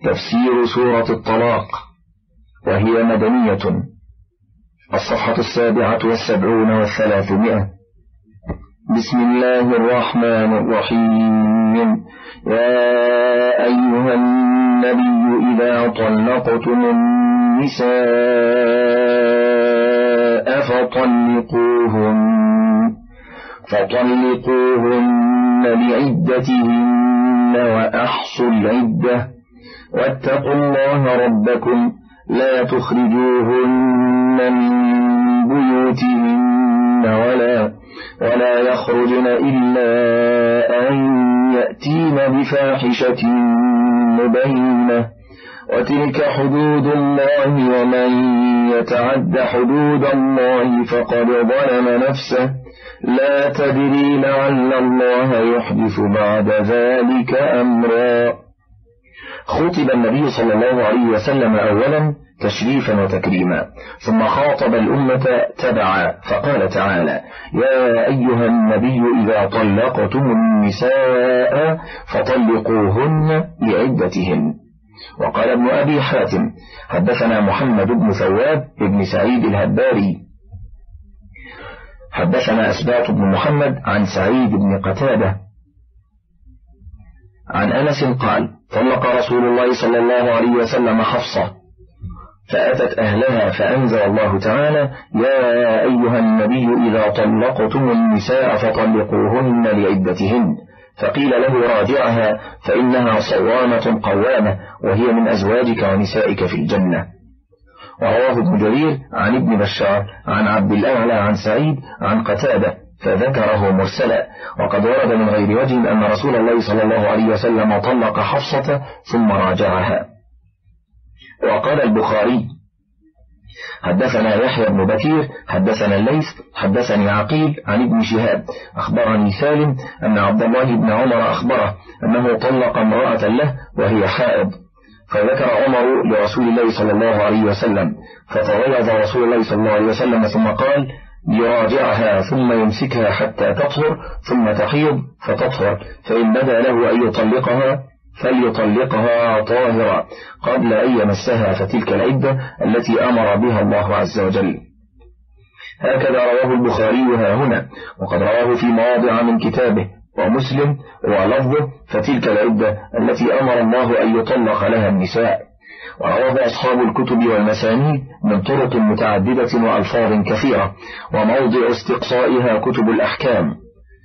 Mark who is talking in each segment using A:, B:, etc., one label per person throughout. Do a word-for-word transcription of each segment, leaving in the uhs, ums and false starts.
A: تفسير سورة الطلاق، وهي مدنية. الصفحة السابعة والسبعون والثلاثمائة. بسم الله الرحمن الرحيم. يا أيها النبي إذا طلقتم النساء فطلقوهن فطلقوهن لعدتهن وأحصوا العدة واتقوا الله ربكم لا تخرجوهن من بيوتهن ولا ولا يخرجن إلا أن يأتين بفاحشة مبينة وتلك حدود الله ومن يتعد حدود الله فقد ظلم نفسه لا تدري لعل الله يحدث بعد ذلك أمرا. خطب النبي صلى الله عليه وسلم أولا تشريفا وتكريما، ثم خاطب الأمة تبعا فقال تعالى: يا أيها النبي إذا طلقتم النساء فطلقوهن لعدتهن. وقال ابن أبي حاتم: حدثنا محمد بن ثواب بن سعيد الهباري حدثنا أسباط بن محمد عن سعيد بن قتادة عن أنس قال: طلق رسول الله صلى الله عليه وسلم حفصة فأتت أهلها فأنزل الله تعالى: يا أيها النبي إذا طلقتم النساء فطلقوهن لعدتهن. فقيل له: راجعها فإنها صوامة قوامة وهي من أزواجك ونسائك في الجنة. ورواه ابن جرير عن ابن بشار عن عبد الأعلى عن سعيد عن قتادة فذكره مرسلا، وقد ورد من غير وجه أن رسول الله صلى الله عليه وسلم طلق حفصة ثم راجعها. وقال البخاري: حدثنا يحيى بن بكير حدثنا الليث حدثني عقيل عن ابن شهاب أخبرني سالم أن عبد الله بن عمر أخبره أنه طلق امرأة له وهي حائض، فذكر عمر لرسول الله صلى الله عليه وسلم، فتغيظ رسول الله صلى الله عليه وسلم ثم قال: يراجعها ثم يمسكها حتى تطهر ثم تحيض فتطهر، فإن بدا له أن يطلقها فليطلقها طاهرة قبل أن يمسها، فتلك العدة التي أمر بها الله عز وجل. هكذا رواه البخاري ها هنا، وقد رواه في مواضع من كتابه، ومسلم ولفظه: فتلك العدة التي أمر الله أن يطلق لها النساء. ورواه أصحاب الكتب والمسانيد من طرق متعددة وألفاظ كثيرة، وموضع استقصائها كتب الأحكام.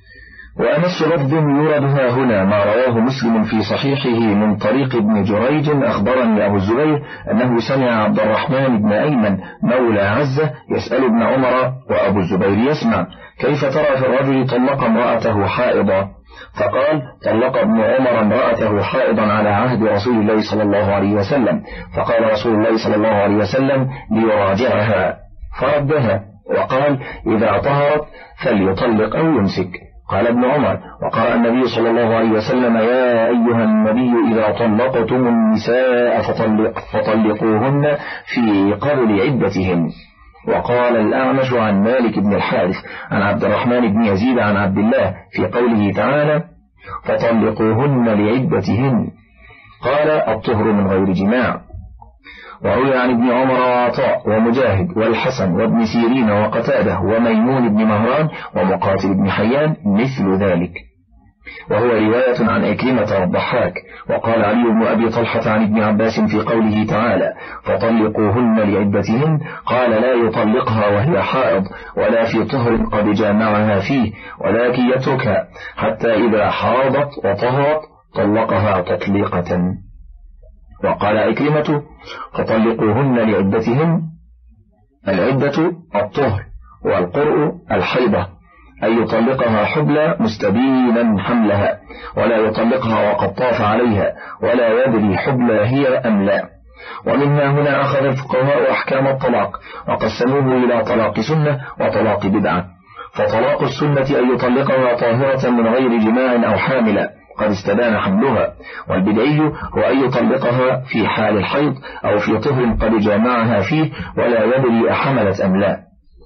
A: وأمس لفظ يورد ها هنا ما رواه مسلم في صحيحه من طريق ابن جريج أخبرني أبو الزبير أنه سمع عبد الرحمن بن أيمن مولى عزة يسأل ابن عمر وأبو الزبير يسمع: كيف ترى في الرجل طلق امرأته حائضا؟ فقال: طلق ابن عمر امرأته حائضا على عهد رسول الله صلى الله عليه وسلم، فقال رسول الله صلى الله عليه وسلم: ليراجعها، فردها وقال: إذا طهرت فليطلق أو يمسك. قال ابن عمر: وقال النبي صلى الله عليه وسلم: يا أيها النبي إذا طلقتم النساء فطلق فطلقوهن في قبل عدتهن. وقال الأعمش عن مالك بن الحارث عن عبد الرحمن بن يزيد عن عبد الله في قوله تعالى: فطلقوهن لعدتهن، قال: الطهر من غير جماع. وروي عن ابن عمر وعطاء ومجاهد والحسن وابن سيرين وقتاده وميمون بن مهران ومقاتل بن حيان مثل ذلك، وهو رواية عن أكرمة والضحاك. وقال علي بن أبي طلحة عن ابن عباس في قوله تعالى: فطلقوهن لعدتهن، قال: لا يطلقها وهي حائض ولا في طهر قد جامعها فيه، ولكن يتركها حتى إذا حاضت وطهرت طلقها تطليقة. وقال أكرمة: فطلقوهن لعدتهن، العدة الطهر، والقرء الحيضة، أن يطلقها حبلى مستبينا حملها، ولا يطلقها وقد طاف عليها، ولا يدري حبلى هي أم لا. ومنها هنا أخذ الفقهاء أحكام الطلاق وقسموه إلى طلاق سنة وطلاق بدعة. فطلاق السنة أن يطلقها طاهرة من غير جماع أو حاملة قد استبان حملها، والبدعي هو أن يطلقها في حال الحيض أو في طهر قد جامعها فيه ولا يدري أحملت أم لا.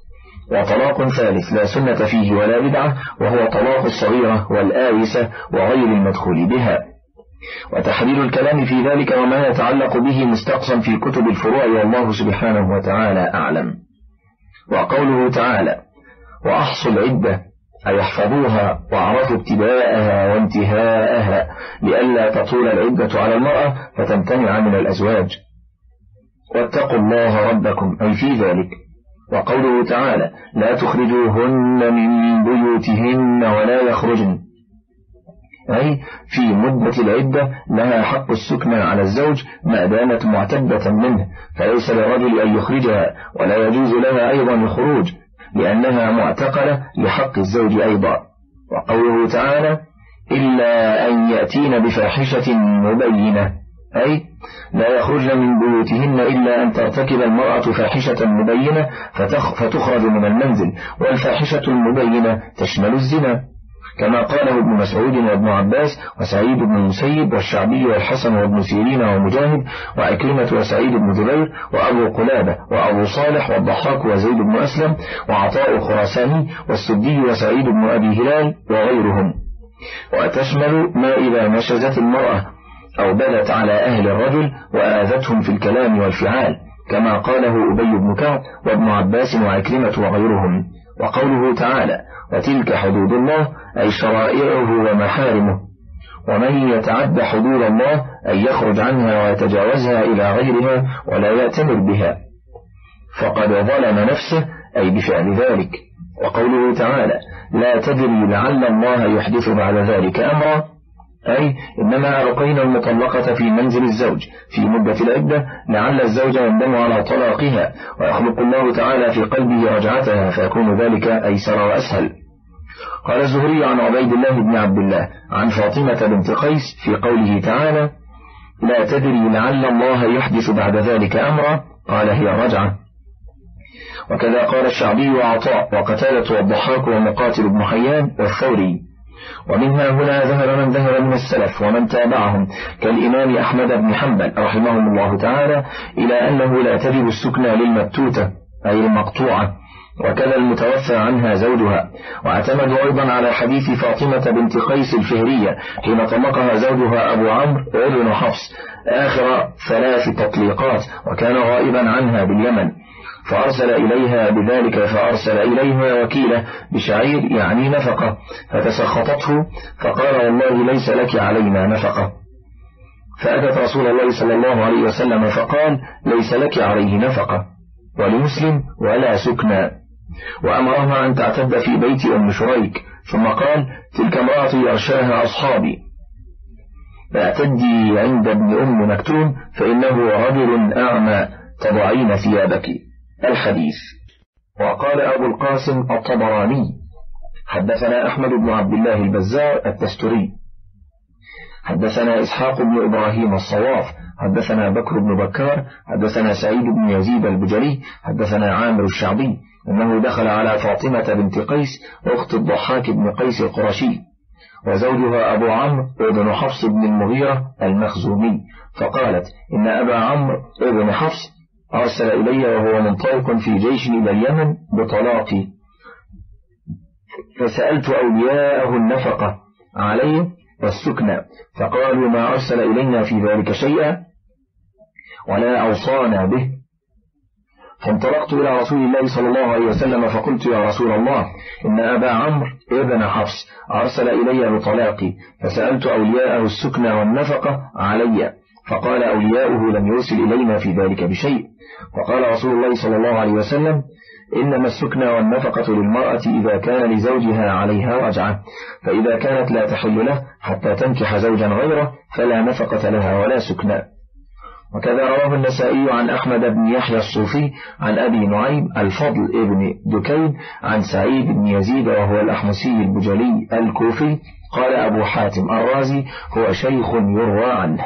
A: وطلاق ثالث لا سنة فيه ولا بدعة، وهو طلاق الصغيرة والآيسة وغير المدخول بها. وتحرير الكلام في ذلك وما يتعلق به مستقصا في كتب الفروع، والله سبحانه وتعالى أعلم. وقوله تعالى: وأحصوا العدة، أي يحفظوها واعرفوا ابتداءها وانتهاءها لئلا تطول العدة على المرأة فتمتنع من الأزواج. واتقوا الله ربكم، أي في ذلك. وقوله تعالى: لا تخرجوهن من بيوتهن ولا يخرجن، أي في مدة العدة لها حق السكنى على الزوج ما دامت معتدة منه، فليس للرجل أن يخرجها، ولا يجوز لها أيضا الخروج لأنها معتقلة لحق الزوج أيضا. وقوله تعالى: إلا أن يأتين بفاحشة مبينة، أي لا يخرجن من بيوتهن إلا أن ترتكب المرأة فاحشة مبينة فتخرج من المنزل، والفاحشة المبينة تشمل الزنا، كما قاله ابن مسعود وابن عباس وسعيد بن المسيب والشعبي والحسن وابن سيرين ومجاهد وعكرمة وسعيد بن جبير وأبو قلابة وأبو صالح والضحاك وزيد بن أسلم وعطاء خراساني والسدي وسعيد بن أبي هلال وغيرهم. وتشمل ما إذا نشزت المرأة أو بدت على أهل الرجل وآذتهم في الكلام والفعال، كما قاله أبي بن كعب وابن عباس وعكرمة وغيرهم. وقوله تعالى: وتلك حدود الله، أي شرائعه ومحارمه. ومن يتعد حدود الله أي يخرج عنها ويتجاوزها إلى غيرها ولا يأتمر بها فقد ظلم نفسه، أي بفعل ذلك. وقوله تعالى: لا تدري لعل الله يحدث بعد ذلك أمرا، أي إنما ألقينا المطلقة في منزل الزوج في مدة العدة لعل الزوج يندم على طلاقها ويخلق الله تعالى في قلبه رجعتها فيكون ذلك أيسر وأسهل. قال الزهري عن عبيد الله بن عبد الله عن فاطمة بنت قيس في قوله تعالى: لا تدري لعل الله يحدث بعد ذلك أمرا، قال: هي رجعة. وكذا قال الشعبي وعطاء وقتادة والضحاك ومقاتل بن حيان والثوري. ومنها هنا ذهب من ذهب من السلف ومن تابعهم كالإمام أحمد بن حنبل رحمهم الله تعالى إلى أنه لا تجب السكنى للمبتوتة أي المقطوعة، وكذا المتوفى عنها زوجها. واعتمدوا أيضا على حديث فاطمة بنت قيس الفهرية حين طلقها زوجها أبو عمرو ابن حفص آخر ثلاث تطليقات، وكان غائبا عنها باليمن، فأرسل إليها بذلك فأرسل إليها وكيله بشعير يعني نفقة، فتسخطته فقال: والله ليس لك علينا نفقة. فأتت رسول الله صلى الله عليه وسلم فقال: ليس لك عليه نفقة. ولمسلم: ولا سكنى. وأمرها أن تعتد في بيت أم شريك، ثم قال: تلك امرأتي يغشاها أصحابي، اعتدي عند ابن أم مكتوم فإنه رجل أعمى تضعين ثيابك. الحديث. وقال أبو القاسم الطبراني: حدثنا أحمد بن عبد الله البزار التستري، حدثنا إسحاق بن إبراهيم الصواف، حدثنا بكر بن بكار، حدثنا سعيد بن يزيد البجلي، حدثنا عامر الشعبي أنه دخل على فاطمة بنت قيس أخت الضحاك بن قيس القرشي وزوجها أبو عمرو بن حفص بن المغيرة المخزومي، فقالت: إن أبا عمرو بن حفص أرسل إلي وهو منطلق في جيش إلى اليمن بطلاقي، فسألت أولياءه النفقة عليه والسكنى، فقالوا: ما أرسل إلينا في ذلك شيئا ولا أوصانا به. فانطلقت إلى رسول الله صلى الله عليه وسلم فقلت: يا رسول الله، إن أبا عمرو ابن حفص أرسل إلي بطلاقي، فسألت أولياءه السكنى والنفقة علي، فقال: أولياؤه لم يرسل إلينا في ذلك بشيء. فقال رسول الله صلى الله عليه وسلم: إنما السكنى والنفقة للمرأة إذا كان لزوجها عليها رجعة، فإذا كانت لا تحل له حتى تنكح زوجا غيره فلا نفقة لها ولا سكنى. وكذا رواه النسائي عن أحمد بن يحيى الصوفي عن أبي نعيم الفضل ابن دكين عن سعيد بن يزيد وهو الأحمسي البجلي الكوفي قال أبو حاتم الرازي: هو شيخ يروى عنه.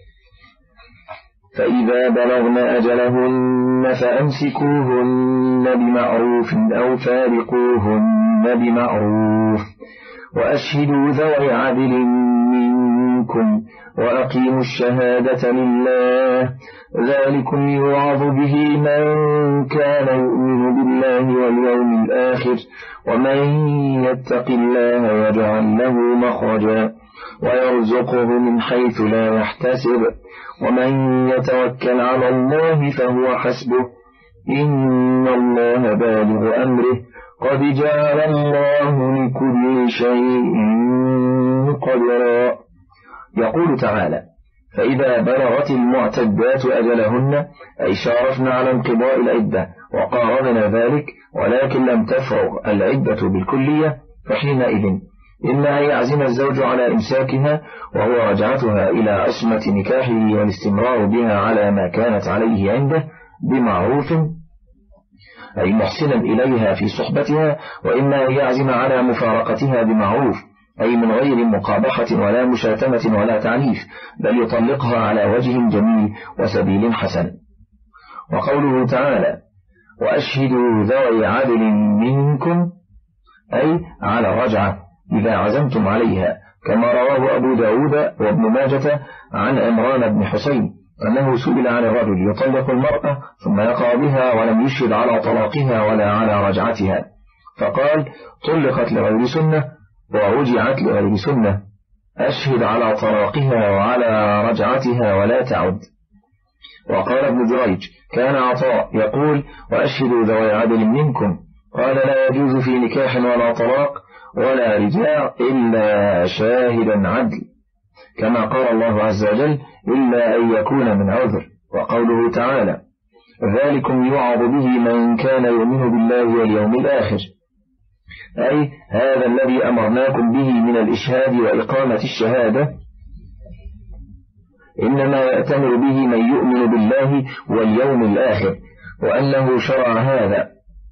A: فإذا بلغن أجلهن فأمسكوهن بمعروف أو فارقوهن بمعروف، وأشهدوا ذوي عدل منكم، وأقيموا الشهادة لله، ذلكم يوعظ به من كان يؤمن بالله واليوم الآخر، ومن يتق الله يجعل له مخرجا، ويرزقه من حيث لا يحتسب ومن يتوكل على الله فهو حسبه إن الله بالغ أمره قد جعل الله لكل شيء قدرا. يقول تعالى: فإذا بلغت المعتدات أجلهن أي شارفن على انقضاء العدة وقاربنا ذلك ولكن لم تفرغ العدة بالكلية فحينئذ إما أن يعزم الزوج على إمساكها وهو رجعتها إلى عصمة نكاحه والاستمرار بها على ما كانت عليه عنده بمعروف أي محسنا إليها في صحبتها، وإما أن يعزم على مفارقتها بمعروف أي من غير مقابحة ولا مشاتمة ولا تعنيف، بل يطلقها على وجه جميل وسبيل حسن. وقوله تعالى: وأشهدوا ذوي عدل منكم أي على الرجعة إذا عزمتم عليها، كما رواه أبو داود وابن ماجة عن عمران بن حسين أنه سئل عن الرجل يطلق المرأة ثم يقع بها ولم يشهد على طلاقها ولا على رجعتها، فقال: طلقت لغير سنة ورجعت لغير سنة، أشهد على طلاقها وعلى رجعتها ولا تعد. وقال ابن جريج: كان عطاء يقول: وأشهدوا ذوي عدل منكم، قال: لا يجوز في نكاح ولا طلاق ولا رجاع إلا شاهدا عدل، كما قال الله عز وجل: إلا أن يكون من عذر. وقوله تعالى: ذلكم يوعظ به من كان يؤمن بالله واليوم الآخر، أي هذا الذي أمرناكم به من الإشهاد وإقامة الشهادة إنما يأتمر به من يؤمن بالله واليوم الآخر، وأنه شرع هذا،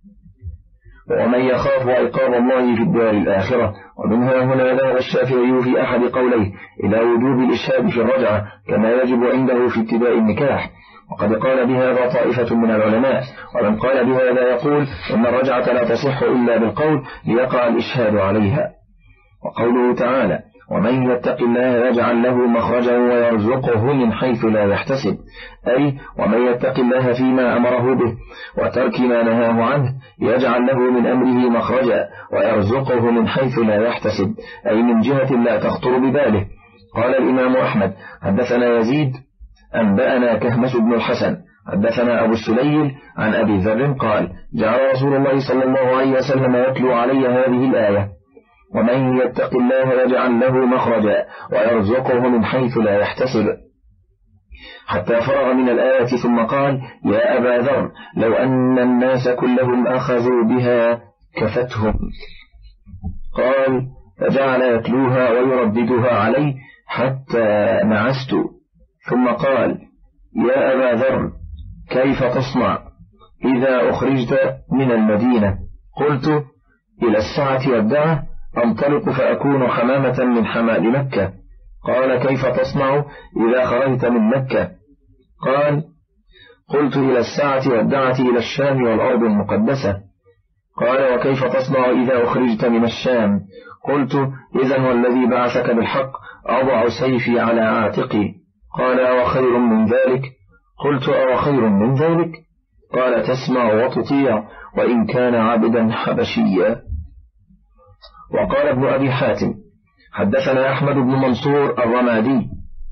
A: ومن يخاف عقاب الله في الدار الآخرة. ومنها هنا ذهب الشافعي في أحد قوليه إلى وجوب الإشهاد في الرجعة كما يجب عنده في ابتداء النكاح، وقد قال بهذا طائفة من العلماء، ومن قال بهذا يقول إن الرجعة لا تصح إلا بالقول ليقع الإشهاد عليها. وقوله تعالى: ومن يتق الله يجعل له مخرجا ويرزقه من حيث لا يحتسب، أي ومن يتق الله فيما أمره به وترك ما نهاه عنه يجعل له من أمره مخرجا ويرزقه من حيث لا يحتسب، أي من جهة لا تخطر بباله. قال الإمام أحمد: حدثنا يزيد أنبأنا كهمس بن الحسن حدثنا أبو السليل عن أبي ذر قال: جعل رسول الله صلى الله عليه وسلم يتلو علي هذه الآية: ومن يتق الله يجعل له مخرجا ويرزقه من حيث لا يحتسب، حتى فرغ من الآية ثم قال: يا أبا ذر لو أن الناس كلهم أخذوا بها كفتهم. قال: فجعل يتلوها ويرددها علي حتى نعست، ثم قال: يا أبا ذر كيف تصنع إذا أخرجت من المدينة؟ قلت: إلى الساعة والدعة أنطلق فأكون حمامة من حمال مكة. قال: كيف تصنع إذا خرجت من مكة؟ قال: قلت: إلى الساعة والدعة إلى الشام والأرض المقدسة. قال: وكيف تصنع إذا أخرجت من الشام؟ قلت: إذن والذي بعثك بالحق أضع سيفي على عاتقي. قال: أو خير من ذلك؟ قلت: أو خير من ذلك؟ قال: تسمع وتطيع وإن كان عبدا حبشيا. وقال ابن أبي حاتم: حدثنا أحمد بن منصور الرمادي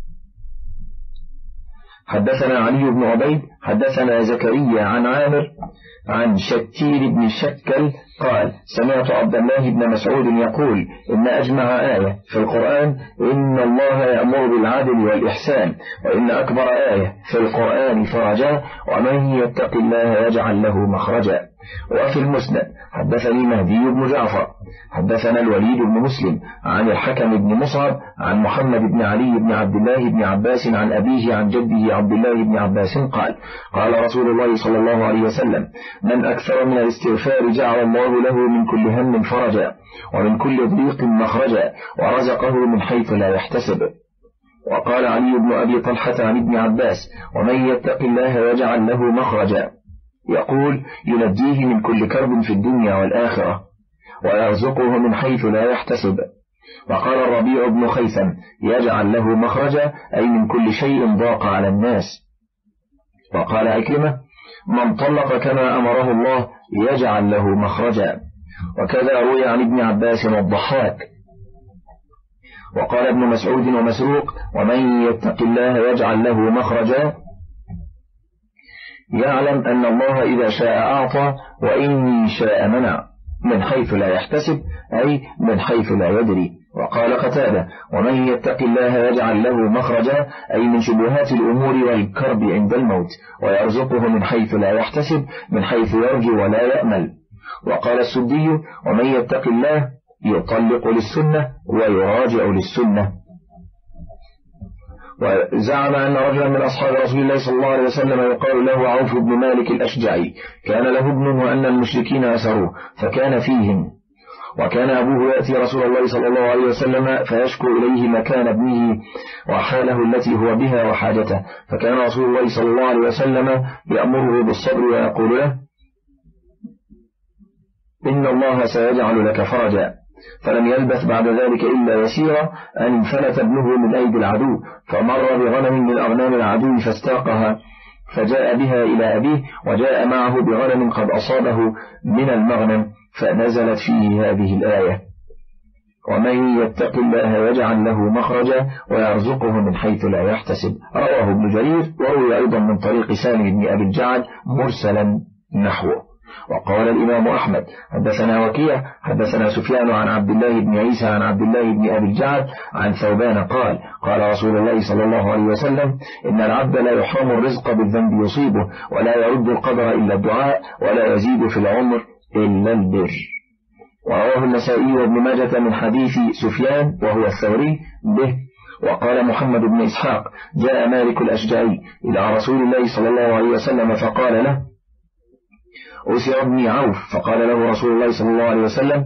A: حدثنا علي بن عبيد حدثنا زكريا عن عامر عن شتير بن شكل قال: سمعت عبد الله بن مسعود يقول: إن أجمع آية في القرآن إن الله يأمر بالعدل والإحسان، وإن أكبر آية في القرآن فرجاء ومن يتق الله يجعل له مخرجا. وفي المسند حدثني مهدي بن جعفر حدثنا الوليد بن مسلم عن الحكم بن مصعب عن محمد بن علي بن عبد الله بن عباس عن أبيه عن جده عبد الله بن عباس قال: قال رسول الله صلى الله عليه وسلم: من أكثر من الاستغفار جعل الله له من كل هم فرجا ومن كل ضيق مخرجا ورزقه من حيث لا يحتسب. وقال علي بن أبي طلحة عن ابن عباس: ومن يتق الله يجعل له مخرجا، يقول: ينجيه من كل كرب في الدنيا والآخرة ويرزقه من حيث لا يحتسب. وقال الربيع بن خيثم: يجعل له مخرجا، أي من كل شيء ضاق على الناس. وقال عكرمة: من طلق كما أمره الله يجعل له مخرجا. وكذا روي عن ابن عباس والضحاك. وقال ابن مسعود ومسروق: ومن يتق الله يجعل له مخرجا يعلم أن الله إذا شاء أعطى وإن شاء منع، من حيث لا يحتسب، أي من حيث لا يدري. وقال قتادة: ومن يتق الله يجعل له مخرجا، أي من شبهات الأمور والكرب عند الموت، ويرزقه من حيث لا يحتسب، من حيث يرجو ولا يأمل. وقال السدي: ومن يتق الله يطلق للسنة ويراجع للسنة. وزعم أن رجلا من أصحاب رسول الله صلى الله عليه وسلم يقال له عوف بن مالك الأشجعي كان له ابن وأن المشركين أسروه فكان فيهم، وكان أبوه يأتي رسول الله صلى الله عليه وسلم فيشكو إليه مكان ابنه وحاله التي هو بها وحاجته، فكان رسول الله صلى الله عليه وسلم يأمره بالصبر ويقول له: إن الله سيجعل لك فرجا. فلم يلبث بعد ذلك إلا يسيرا أن انفلت ابنه من أيدي العدو، فمر بغنم من أغنام العدو فاستاقها، فجاء بها إلى أبيه، وجاء معه بغنم قد أصابه من المغنم، فنزلت فيه هذه الآية: ومن يتق الله يجعل له مخرجا ويرزقه من حيث لا يحتسب. رواه ابن جرير، وروي أيضا من طريق سالم بن أبي الجعد مرسلا نحوه. وقال الإمام أحمد: حدثنا وكيع حدثنا سفيان عن عبد الله بن عيسى عن عبد الله بن أبي الجعد عن ثوبان قال: قال رسول الله صلى الله عليه وسلم: إن العبد لا يحرم الرزق بالذنب يصيبه، ولا يرد القدر إلا الدعاء، ولا يزيد في العمر إلا البر. ورواه النسائي وابن ماجة من حديث سفيان وهو الثوري به. وقال محمد بن إسحاق: جاء مالك الأشجعي إلى رسول الله صلى الله عليه وسلم فقال له: أسر ابني عوف، فقال له رسول الله صلى الله عليه وسلم: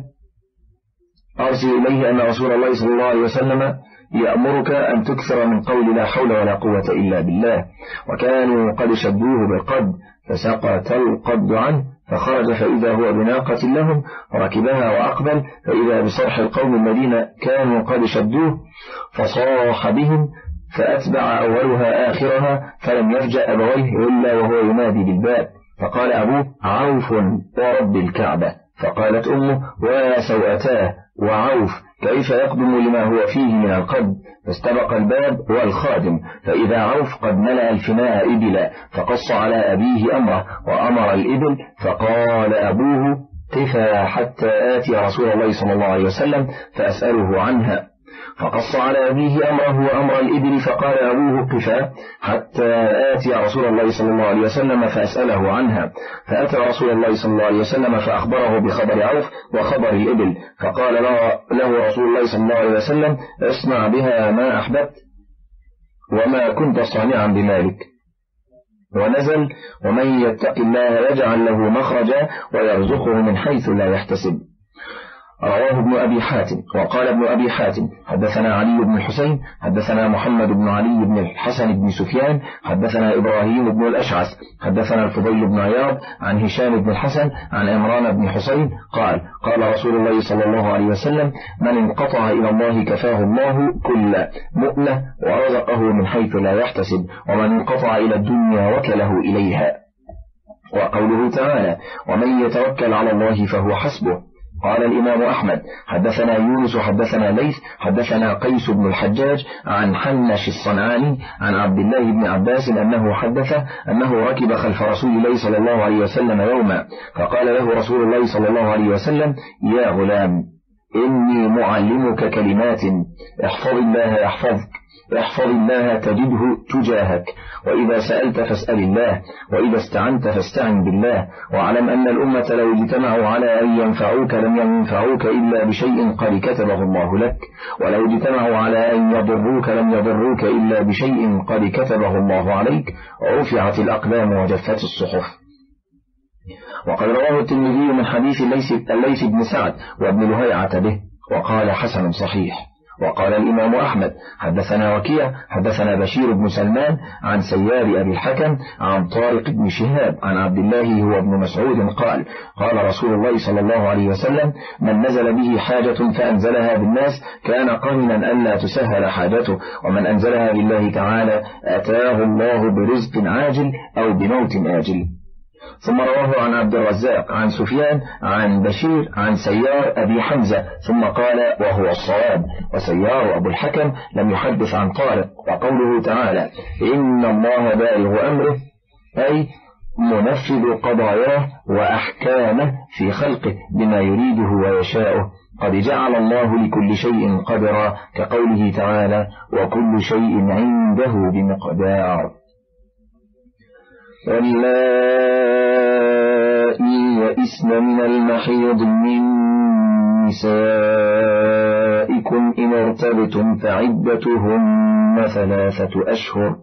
A: أرسل إليه أن رسول الله صلى الله عليه وسلم يأمرك أن تكثر من قول لا حول ولا قوة إلا بالله. وكانوا قد شدوه بالقد فسقط القد عنه، فخرج فإذا هو بناقة لهم، فركبها وأقبل، فإذا بصرح القوم الذين كانوا قد شدوه، فصاح بهم، فأتبع أولها آخرها، فلم يفجأ أبويه إلا وهو ينادي بالباب، فقال أبوه: عوف ورب الكعبة. فقالت أمه: ويا سوءتاه، وعوف كيف يقدم لما هو فيه من القد؟ فاستبق الباب والخادم، فإذا عوف قد ملأ الفناء إبلا، فقص على أبيه أمره وأمر الإبل، فقال أبوه: قفا حتى آتي رسول الله صلى الله عليه وسلم فأسأله عنها. فقص على أبيه أمره وأمر الإبل، فقال أبوه: قفا حتى آتي رسول الله صلى الله عليه وسلم فأسأله عنها. فأتى رسول الله صلى الله عليه وسلم فأخبره بخبر عوف وخبر الإبل، فقال له رسول الله صلى الله عليه وسلم: اصنع بها ما أحببت وما كنت صانعا بمالك. ونزل: ومن يتق الله يجعل له مخرجا ويرزقه من حيث لا يحتسب. رواه ابن أبي حاتم. وقال ابن أبي حاتم: حدثنا علي بن الحسين حدثنا محمد بن علي بن الحسن بن سفيان حدثنا إبراهيم بن الأشعث حدثنا الفضيل بن عياض عن هشام بن الحسن عن عمران بن حسين قال: قال رسول الله صلى الله عليه وسلم: من انقطع إلى الله كفاه الله كل مؤنة ورزقه من حيث لا يحتسب، ومن انقطع إلى الدنيا وكله إليها. وقوله تعالى: ومن يتوكل على الله فهو حسبه. قال الإمام أحمد: حدثنا يونس حدثنا ليث حدثنا قيس بن الحجاج عن حنش الصنعاني عن عبد الله بن عباس أنه حدث أنه ركب خلف رسول الله صلى الله عليه وسلم يوما، فقال له رسول الله صلى الله عليه وسلم: يا غلام، إني معلمك كلمات، احفظ الله يحفظك، احفظ الله تجده تجاهك، وإذا سألت فاسأل الله، وإذا استعنت فاستعن بالله، واعلم أن الأمة لو اجتمعوا على أن ينفعوك لم ينفعوك إلا بشيء قد كتبه الله لك، ولو اجتمعوا على أن يضروك لم يضروك إلا بشيء قد كتبه الله عليك، رفعت الأقلام وجفت الصحف. وقد رواه الترمذي من حديث الليث بن سعد وابن لهيعة به، وقال: حسن صحيح. وقال الإمام أحمد: حدثنا وكيع حدثنا بشير بن سلمان عن سيار أبي الحكم عن طارق بن شهاب عن عبد الله هو ابن مسعود قال: قال رسول الله صلى الله عليه وسلم: من نزل به حاجة فأنزلها بالناس كان قامنا ألا تسهل حاجته، ومن أنزلها بالله تعالى أتاه الله برزق عاجل أو بموت آجل. ثم رواه عن عبد الرزاق عن سفيان عن بشير عن سيار أبي حمزة ثم قال وهو الصواب. وسيار أبو الحكم لم يحدث عن طارق. وقوله تعالى إن الله بالغ أمره أي منفذ قضاياه وأحكامه في خلقه بما يريده ويشاءه. قد جعل الله لكل شيء قدرا كقوله تعالى وكل شيء عنده بمقدار. واللائي يئسن من المحيض من نسائكم إن ارتبتم فعدتهن ثلاثة أشهر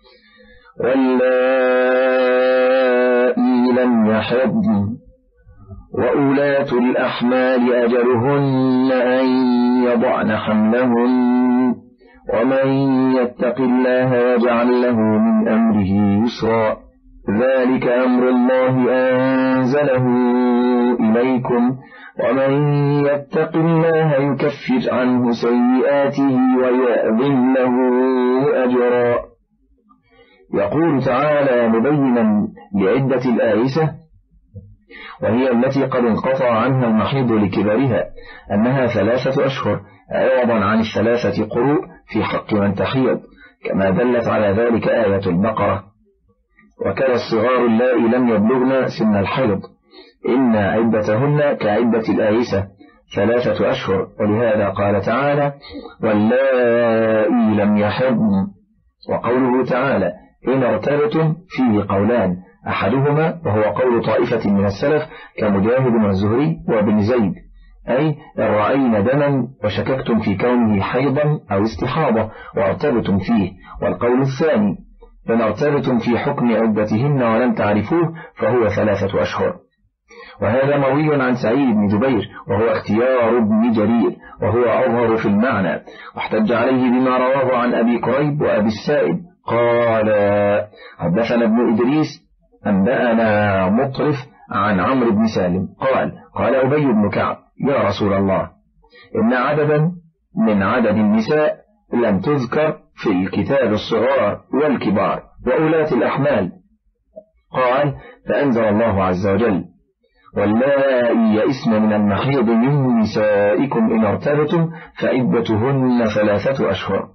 A: واللائي لم يحضن وأولاة الأحمال أجلهن أن يضعن حملهن ومن يتق الله يجعل له من أمره يسرا ذلك أمر الله أنزله إليكم ومن يتق الله يكفر عنه سيئاته ويعظم له أجرا. يقول تعالى مبينا لعدة الآيسة وهي التي قد انقطع عنها المحيض لكبرها أنها ثلاثة أشهر عوضا عن الثلاثة قروء في حق من تحيض كما دلت على ذلك آية البقرة. وكان الصغار اللائي لم يبلغن سن الحيض إن عدتهن كعدة الآيسة ثلاثة أشهر. ولهذا قال تعالى واللائي لم يحضن. وقوله تعالى إن ارتبتم فيه قولان أحدهما وهو قول طائفة من السلف كمجاهد والزهري وابن زيد أي إن رأينا دما وشككتم في كونه حيضا أو استحاضة وارتبتم فيه. والقول الثاني إن ارتبتم في حكم عدتهن ولم تعرفوه فهو ثلاثة أشهر. وهذا مروي عن سعيد بن جبير وهو اختيار ابن جرير وهو أظهر في المعنى واحتج عليه بما رواه عن أبي كريب وأبي السائب قال حدثنا ابن إدريس أنبأنا مطرف عن عمرو بن سالم قال قال أبي بن كعب يا رسول الله إن عددا من عدد النساء لم تذكر في الكتاب الصغار والكبار وأولاة الأحمال. قال فأنزل الله عز وجل واللائي يئسن من المحيض من نسائكم إن ارتبتم فعدتهن ثلاثة أشهر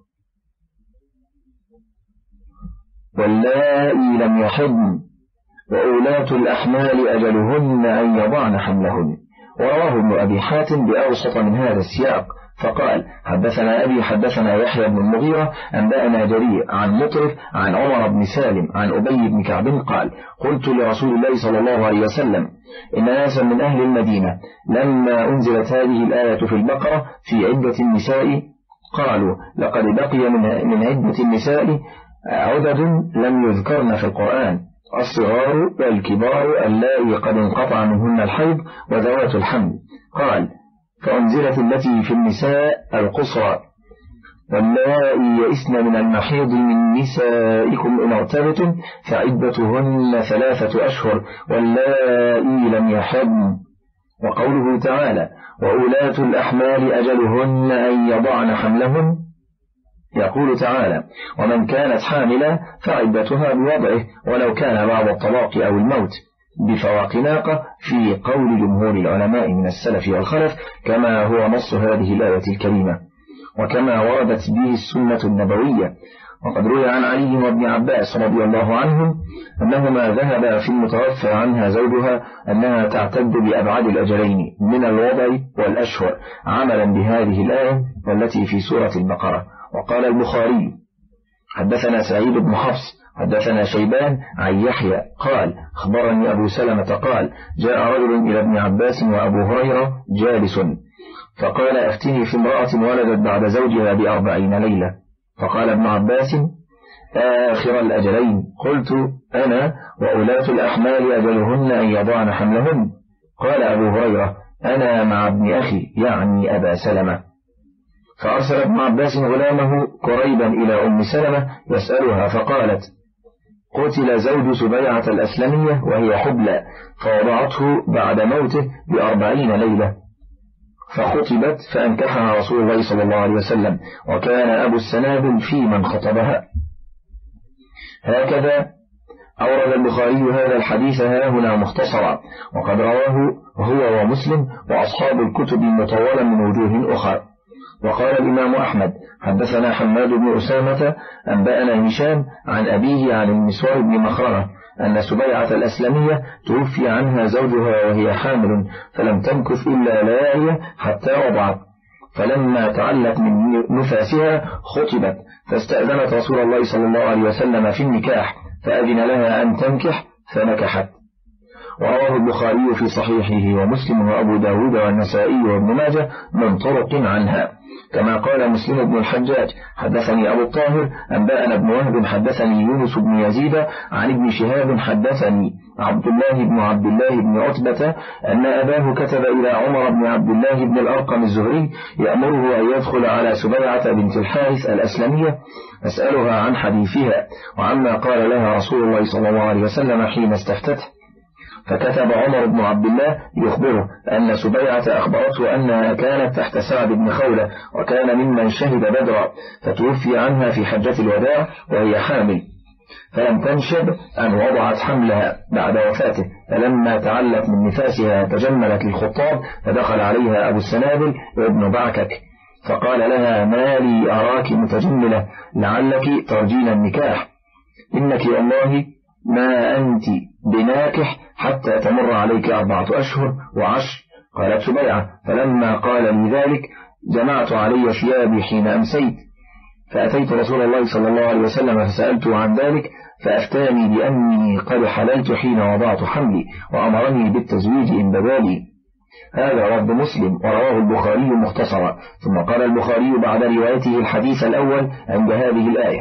A: واللائي لم يحضن وأولاة الأحمال أجلهن أن يضعن حملهن. ورواه ابن أبي حاتم بأوسط من هذا السياق فقال حدثنا أبي حدثنا يحيى بن المغيرة أنبأنا جرير عن مطرف عن عمر بن سالم عن أبي بن كعب قال قلت لرسول الله صلى الله عليه وسلم إن ناسا من أهل المدينة لما أنزلت هذه الآية في البقرة في عدة النساء قالوا لقد بقي من عدة النساء عدد لم يذكرن في القرآن الصغار والكبار اللائي قد انقطع منهن الحيض وذوات الحمل. قال فأنزلت التي في النساء القصرى واللائي يئسن من المحيض من نسائكم إن ارتبتم فعدتهن ثلاثة أشهر واللائي لم يحضن. وقوله تعالى وأولاة الأحمال أجلهن أن يضعن حملهن يقول تعالى ومن كانت حاملا فعدتها بوضعه ولو كان بعد الطلاق أو الموت بفواق ناقة في قول جمهور العلماء من السلف والخلف كما هو نص هذه الآية الكريمة وكما وردت به السنة النبوية. وقد روي عن علي وابن عباس رضي الله عنهم أنهما ذهبا في المتوفى عنها زوجها أنها تعتد بأبعد الأجلين من الوضع والأشهر عملا بهذه الآية والتي في سورة البقرة. وقال البخاري حدثنا سعيد بن حفص حدثنا شيبان عن يحيى قال أخبرني أبو سلمة قال جاء رجل إلى ابن عباس وأبو هريرة جالس فقال أفتني في امرأة ولدت بعد زوجها بأربعين ليلة. فقال ابن عباس آخر الأجلين. قلت أنا وأولاة الأحمال أجلهن أن يضعن حملهن. قال أبو هريرة أنا مع ابن أخي يعني أبا سلمة. فأرسل ابن عباس غلامه قريبا إلى أم سلمة يسألها فقالت قتل زوج سبيعة الأسلمية وهي حبلى فوضعته بعد موته بأربعين ليلة فخطبت فأنكحها رسول الله صلى الله عليه وسلم وكان أبو السنابل في من خطبها. هكذا أورد البخاري هذا الحديث هاهنا مختصرا، وقد رواه هو ومسلم وأصحاب الكتب مطولا من وجوه أخرى. وقال الإمام أحمد حدثنا حماد بن أسامة أنبأنا هشام عن أبيه عن المسور بن مخرمة أن سبيعة الأسلمية توفي عنها زوجها وهي حامل، فلم تمكث إلا ليالي حتى وضعت، فلما تعلت من نفاسها خطبت، فاستأذنت رسول الله صلى الله عليه وسلم في النكاح، فأذن لها أن تنكح فنكحت. ورواه البخاري في صحيحه ومسلم وأبو داود والنسائي وابن ماجه من طرق عنها. كما قال مسلم بن الحجاج حدثني أبو الطاهر أنبأنا ابن وهب حدثني يونس بن يزيد عن ابن شهاب حدثني عبد الله بن عبد الله بن عتبة أن أباه كتب إلى عمر بن عبد الله بن الأرقم الزهري يأمره أن يدخل على سبيعة بنت الحارث الأسلمية أسألها عن حديثها وعما قال لها رسول الله صلى الله عليه وسلم حين استفتته. فكتب عمر بن عبد الله يخبره أن سبيعة أخبرته أنها كانت تحت سعد بن خولة وكان ممن شهد بدرا، فتوفي عنها في حجة الوداع وهي حامل، فلم تنشب أن وضعت حملها بعد وفاته، فلما تعلت من نفاسها تجملت للخطاب، فدخل عليها أبو السنابل وابن بعكك فقال لها: ما لي أراك متجملة، لعلك ترجين النكاح، إنك والله ما أنت بناكح حتى تمر عليك أربعة أشهر وعشر. قالت سبيعة: فلما قال لي ذلك جمعت علي ثيابي حين أمسيت، فأتيت رسول الله صلى الله عليه وسلم فسألته عن ذلك، فأفتاني بأني قد حللت حين وضعت حملي، وأمرني بالتزويج إن بدالي. هذا لفظ مسلم ورواه البخاري مختصرا. ثم قال البخاري بعد روايته الحديث الأول عند هذه الآية.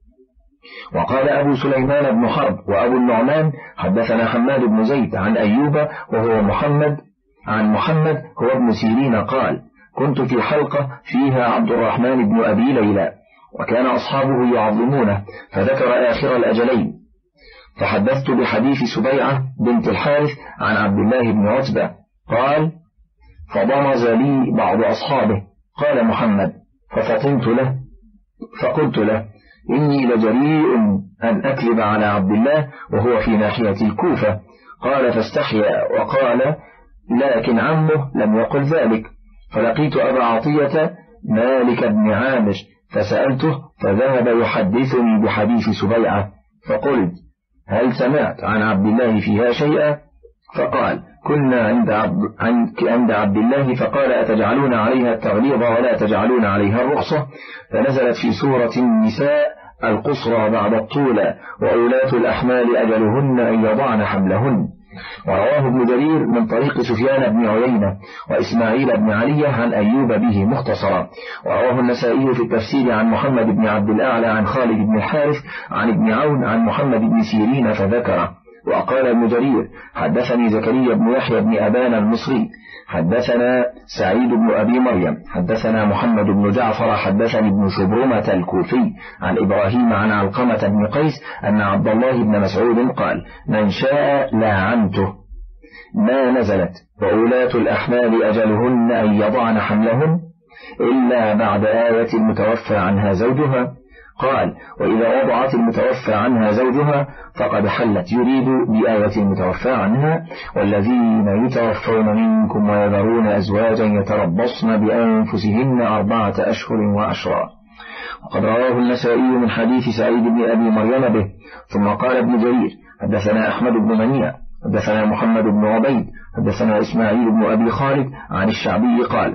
A: وقال أبو سليمان بن حرب وأبو النعمان حدثنا حماد بن زيد عن أيوب وهو محمد عن محمد هو ابن سيرين قال: كنت في حلقة فيها عبد الرحمن بن أبي ليلى، وكان أصحابه يعظمونه، فذكر آخر الأجلين، فحدثت بحديث سبيعة بنت الحارث عن عبد الله بن عتبة قال: فضمز لي بعض أصحابه. قال محمد: ففطنت له فقلت له: إني لجريء أن أكذب على عبد الله وهو في ناحية الكوفة. قال: فاستحيا وقال: لكن عمه لم يقل ذلك. فلقيت أبا عطية مالك بن عامر فسألته، فذهب يحدثني بحديث سبيعة، فقلت: هل سمعت عن عبد الله فيها شيئا؟ فقال: كنا عند عبد, عند عبد الله، فقال: أتجعلون عليها التغليظ ولا تجعلون عليها الرخصة؟ فنزلت في سورة النساء القصرى بعد الطولى: وأولاة الأحمال أجلهن أن يضعن حملهن. ورواه ابن جرير من طريق سفيان بن عيينة وإسماعيل بن علي عن أيوب به مختصرا. ورواه النسائي في التفسير عن محمد بن عبد الأعلى عن خالد بن الحارث عن ابن عون عن محمد بن سيرين فذكره. وقال ابن جرير: حدثني زكريا بن يحيى بن أبان المصري حدثنا سعيد بن أبي مريم حدثنا محمد بن جعفر حدثني ابن شبرمة الكوفي عن إبراهيم عن علقمة بن قيس أن عبد الله بن مسعود قال: من شاء لعنته. ما نزلت وأولاة الأحمال أجلهن أن يضعن حملهن إلا بعد آية المتوفى عنها زوجها. قال: وإذا وضعت المتوفى عنها زوجها فقد حلت، يريد بآية المتوفى عنها: والذين يتوفون منكم ويذرون أزواجا يتربصن بأنفسهن أربعة أشهر وعشرا. وقد رواه النسائي من حديث سعيد بن أبي مريم به. ثم قال ابن جرير: حدثنا أحمد بن منيع حدثنا محمد بن عبيد حدثنا إسماعيل بن أبي خالد عن الشعبي قال: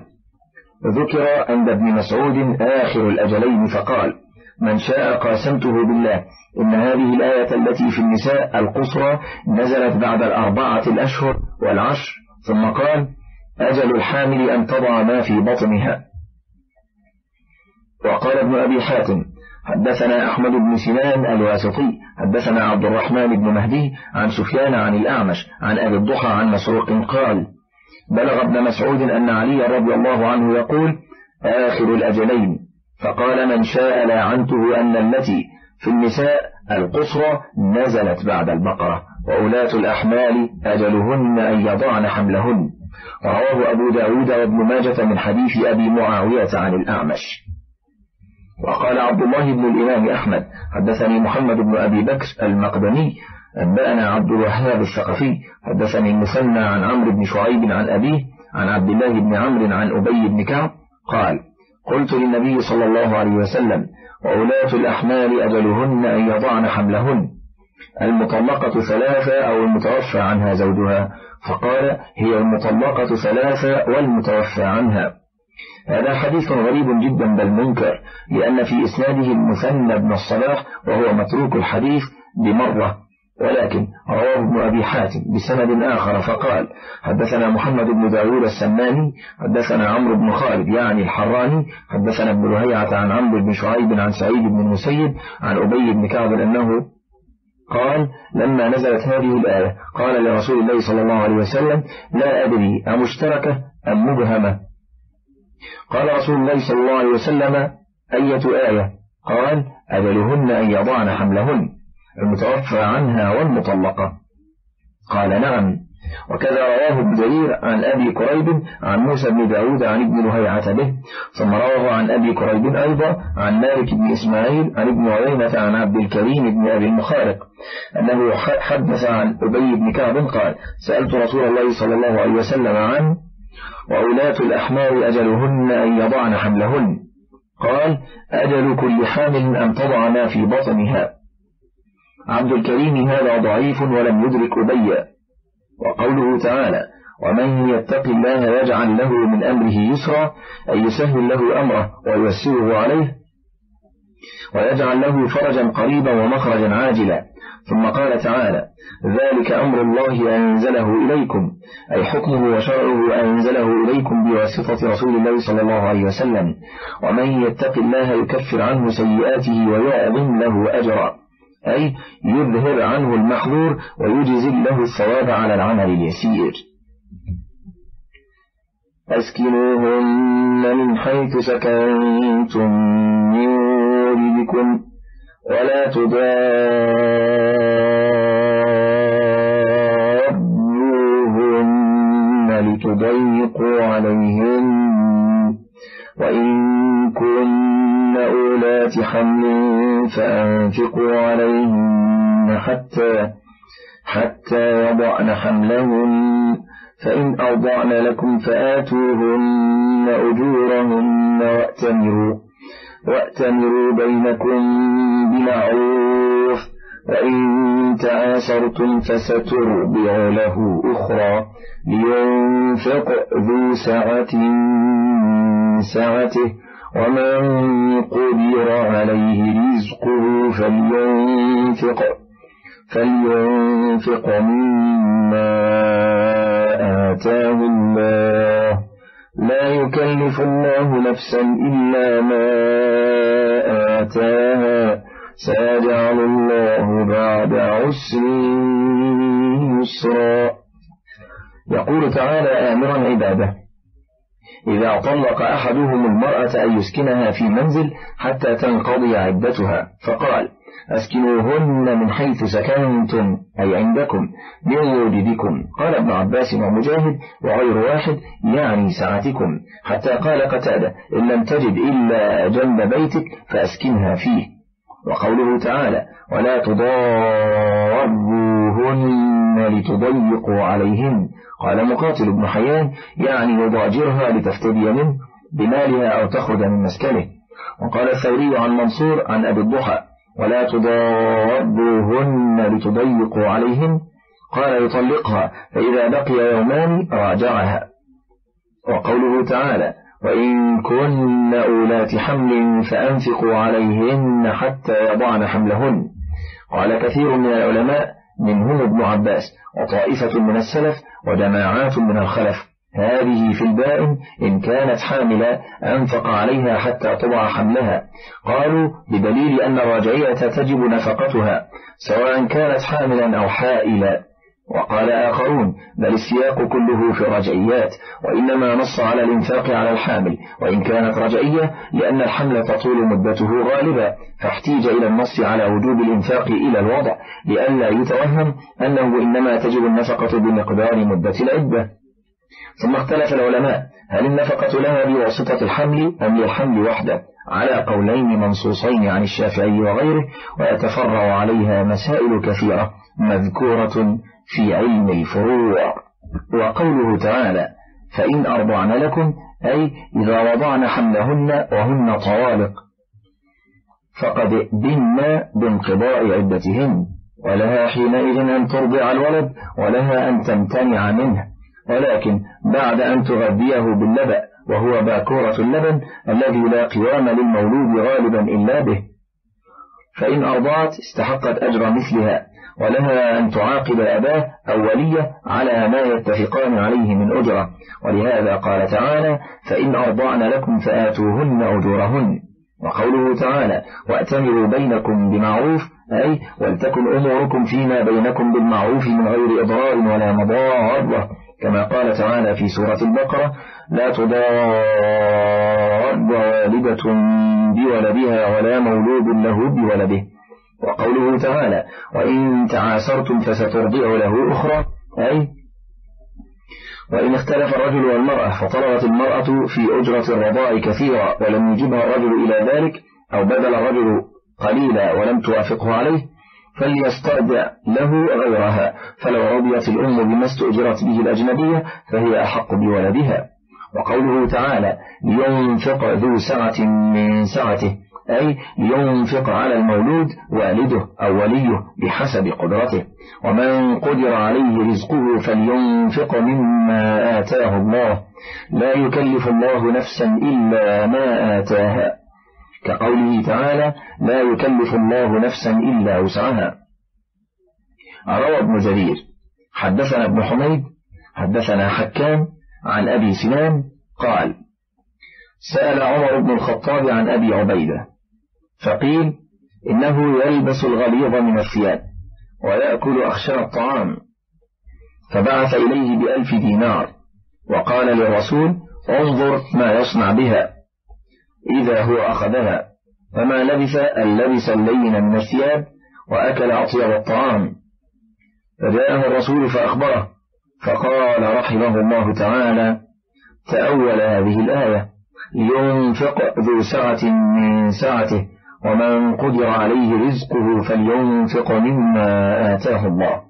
A: ذكر عند ابن مسعود آخر الأجلين فقال: من شاء قاسمته بالله إن هذه الآية التي في النساء القصرى نزلت بعد الأربعة الأشهر والعشر. ثم قال: أجل الحامل أن تضع ما في بطنها. وقال ابن أبي حاتم: حدثنا أحمد بن سنان الواسطي حدثنا عبد الرحمن بن مهدي عن سفيان عن الأعمش عن أبي الضحى عن مسروق قال: بلغ ابن مسعود أن علي رضي الله عنه يقول: آخر الأجلين. فقال: من شاء لعنته أن التي في النساء القصرى نزلت بعد البقرة، وأولاة الأحمال أجلهن أن يضعن حملهن. رواه أبو داود وابن ماجة من حديث أبي معاوية عن الأعمش. وقال عبد الله بن الإمام أحمد: حدثني محمد بن أبي بكر المقدمي أنبأنا عبد الوهاب الثقفي حدثني المثنى عن عمرو بن شعيب عن أبيه عن عبد الله بن عمرو عن أبي بن كعب قال قلت للنبي صلى الله عليه وسلم وأولاة الأحمال أجلهن أن يضعن حملهن المطلقة ثلاثة أو المتوفى عنها زوجها؟ فقال هي المطلقة ثلاثة والمتوفى عنها. هذا حديث غريب جدا بل منكر، لأن في إسناده المثنى بن الصلاح وهو متروك الحديث بمرة، ولكن رواه ابن أبي حاتم بسند آخر فقال حدثنا محمد بن داود السماني حدثنا عمرو بن خالد يعني الحراني حدثنا ابن لهيعة عن عمرو بن شعيب عن سعيد بن المسيب عن أبي بن كعب أنه قال لما نزلت هذه الآية قال لرسول الله صلى الله عليه وسلم لا أدري أمشتركة أم مبهمة؟ قال رسول الله صلى الله عليه وسلم أية آية؟ قال أجلهن أن يضعن حملهن المتوفى عنها والمطلقة. قال نعم. وكذا رواه ابن جرير عن أبي كريب عن موسى بن داود عن ابن لهيعة به، ثم رواه عن أبي كريب أيضا عن مالك بن إسماعيل عن ابن عيينة عن عبد الكريم بن أبي المخارق أنه حدث عن أبي بن كعب قال سألت رسول الله صلى الله عليه وسلم عن وأولاة الأحمال أجلهن أن يضعن حملهن؟ قال أجل كل حامل أن تضع ما في بطنها. عبد الكريم هذا ضعيف ولم يدرك أبي. وقوله تعالى ومن يتق الله يجعل له من أمره يسرا أي يسهل له أمره وييسره عليه ويجعل له فرجا قريبا ومخرجا عاجلا. ثم قال تعالى ذلك أمر الله أنزله إليكم أي حكمه وشرعه أنزله إليكم بواسطة رسول الله صلى الله عليه وسلم. ومن يتق الله يكفر عنه سيئاته ويعظم له أجرا أي يظهر عنه المحظور ويجزل له الثواب على العمل اليسير. أسكنوهن من حيث سكنتم من وجدكم ولا تضاروهن لتضيقوا عليهن وإن كن أولات حمل فأنفقوا عليهن حتى حتى يضعن حملهن فإن أرضعن لكم فآتوهن أجورهن وأتمروا وأتمروا بينكم بمعروف وإن تعاسرتم فسترضع له أخرى لينفق ذو سعة سعته ومن قدر عليه رزقه فلينفق فلينفق مما آتاه الله لا يكلف الله نفسا إلا ما آتاها سيجعل الله بعد عسر يسرا. يقول تعالى آمرا عباده إذا طلق أحدهم المرأة أن يسكنها في منزل حتى تنقضي عدتها، فقال أسكنوهن من حيث سكنتم أي عندكم من وجدكم. قال ابن عباس ومجاهد وغير واحد يعني سعتكم، حتى قال قتادة إن لم تجد إلا جنب بيتك فأسكنها فيه. وقوله تعالى ولا تضاروهن لتضيقوا عليهن قال مقاتل بن حيان يعني يضاجرها لتفتدي منه بمالها أو تخرج من مسكنه. وقال الثوري عن منصور عن أبي الضحى ولا تضاروهن لتضيقوا عليهن قال يطلقها فإذا بقي يومان راجعها. وقوله تعالى وإن كن أولات حمل فأنفقوا عليهن حتى يضعن حملهن قال كثير من العلماء منهم ابن عباس وطائفة من السلف وجماعات من الخلف هذه في البائن إن كانت حاملة أنفق عليها حتى تضع حملها، قالوا بدليل أن الراجعية تجب نفقتها سواء كانت حاملا أو حائلا. وقال آخرون بل السياق كله في الرجعيات وإنما نص على الإنفاق على الحامل وإن كانت رجعية لأن الحمل تطول مدته غالبا فاحتيج إلى النص على وجوب الإنفاق إلى الوضع لئلا يتوهم أنه إنما تجب النفقة بمقدار مدة العدة. ثم اختلف العلماء هل النفقة لها بواسطة الحمل أم للحمل وحده على قولين منصوصين عن الشافعي وغيره ويتفرع عليها مسائل كثيرة مذكورة في علم الفروع. وقوله تعالى فإن أرضعن لكم أي إذا وضعن حملهن وهن طوالق فقد بن بانقضاء عدتهن، ولها حينئذ أن ترضع الولد ولها أن تمتنع منه، ولكن بعد أن تغذيه باللبن وهو باكورة اللبن الذي لا قوام للمولود غالبا إلا به. فإن أرضعت استحقت أجر مثلها، ولها أن تعاقب أباه أو وليه على ما يتفقان عليه من أجرة، ولهذا قال تعالى فإن أرضعن لكم فآتوهن أجورهن. وقوله تعالى وأتمروا بينكم بمعروف أي ولتكن أموركم فيما بينكم بالمعروف من غير إضرار ولا مضارة، كما قال تعالى في سورة البقرة لا تضار والدة بولدها ولا مولود له بولده. وقوله تعالى وإن تعاسرتم فسترضع له أخرى أي وإن اختلف الرجل والمرأة فطلبت المرأة في أجرة الرضاع كثيرا ولم يجبها الرجل إلى ذلك أو بذل الرجل قليلا ولم توافقه عليه فليسترضع له غيرها، فلو رضيت الأم بما استؤجرت به الأجنبية فهي أحق بولدها. وقوله تعالى لينفق ذو سعة من سعته أي لينفق على المولود والده أو وليه بحسب قدرته، ومن قدر عليه رزقه فلينفق مما آتاه الله لا يكلف الله نفسا إلا ما آتاها، كقوله تعالى لا يكلف الله نفسا إلا وسعها. روى ابن جرير حدثنا ابن حميد حدثنا حكام عن أبي سنان قال سأل عمر بن الخطاب عن أبي عبيدة فقيل إنه يلبس الغليظ من الثياب ويأكل أخشن الطعام، فبعث إليه بألف دينار وقال للرسول انظر ما يصنع بها، إذا هو أخذها فما لبث أن لبس اللين من الثياب وأكل أطيب الطعام. فجاءه الرسول فأخبره فقال رحمه الله تعالى تأول هذه الآية لينفق ذو سعة من سعته ومن قدر عليه رزقه فلينفق مما آتاه الله.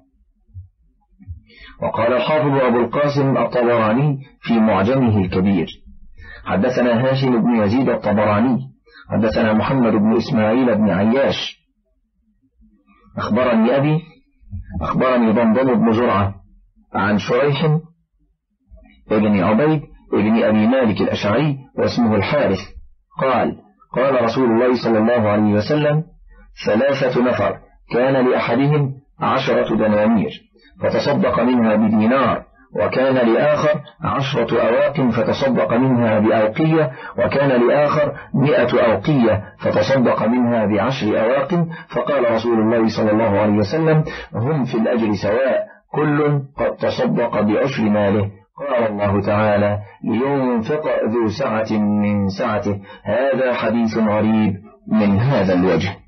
A: وقال الحافظ أبو القاسم الطبراني في معجمه الكبير حدثنا هاشم بن يزيد الطبراني حدثنا محمد بن إسماعيل بن عياش أخبرني أبي أخبرني ضمضم بن زرعة عن شريح ابن عبيد ابن أبي مالك الأشعري واسمه الحارث قال قال رسول الله صلى الله عليه وسلم ثلاثة نفر كان لأحدهم عشرة دنانير فتصدق منها بدينار، وكان لآخر عشرة أواق فتصدق منها بأوقية، وكان لآخر مئة أوقية فتصدق منها بعشر أواق، فقال رسول الله صلى الله عليه وسلم هم في الأجر سواء كل قد تصدق بعشر ماله. قال الله تعالى لينفق ذو سعة من سعته. هذا حديث غريب من هذا الوجه.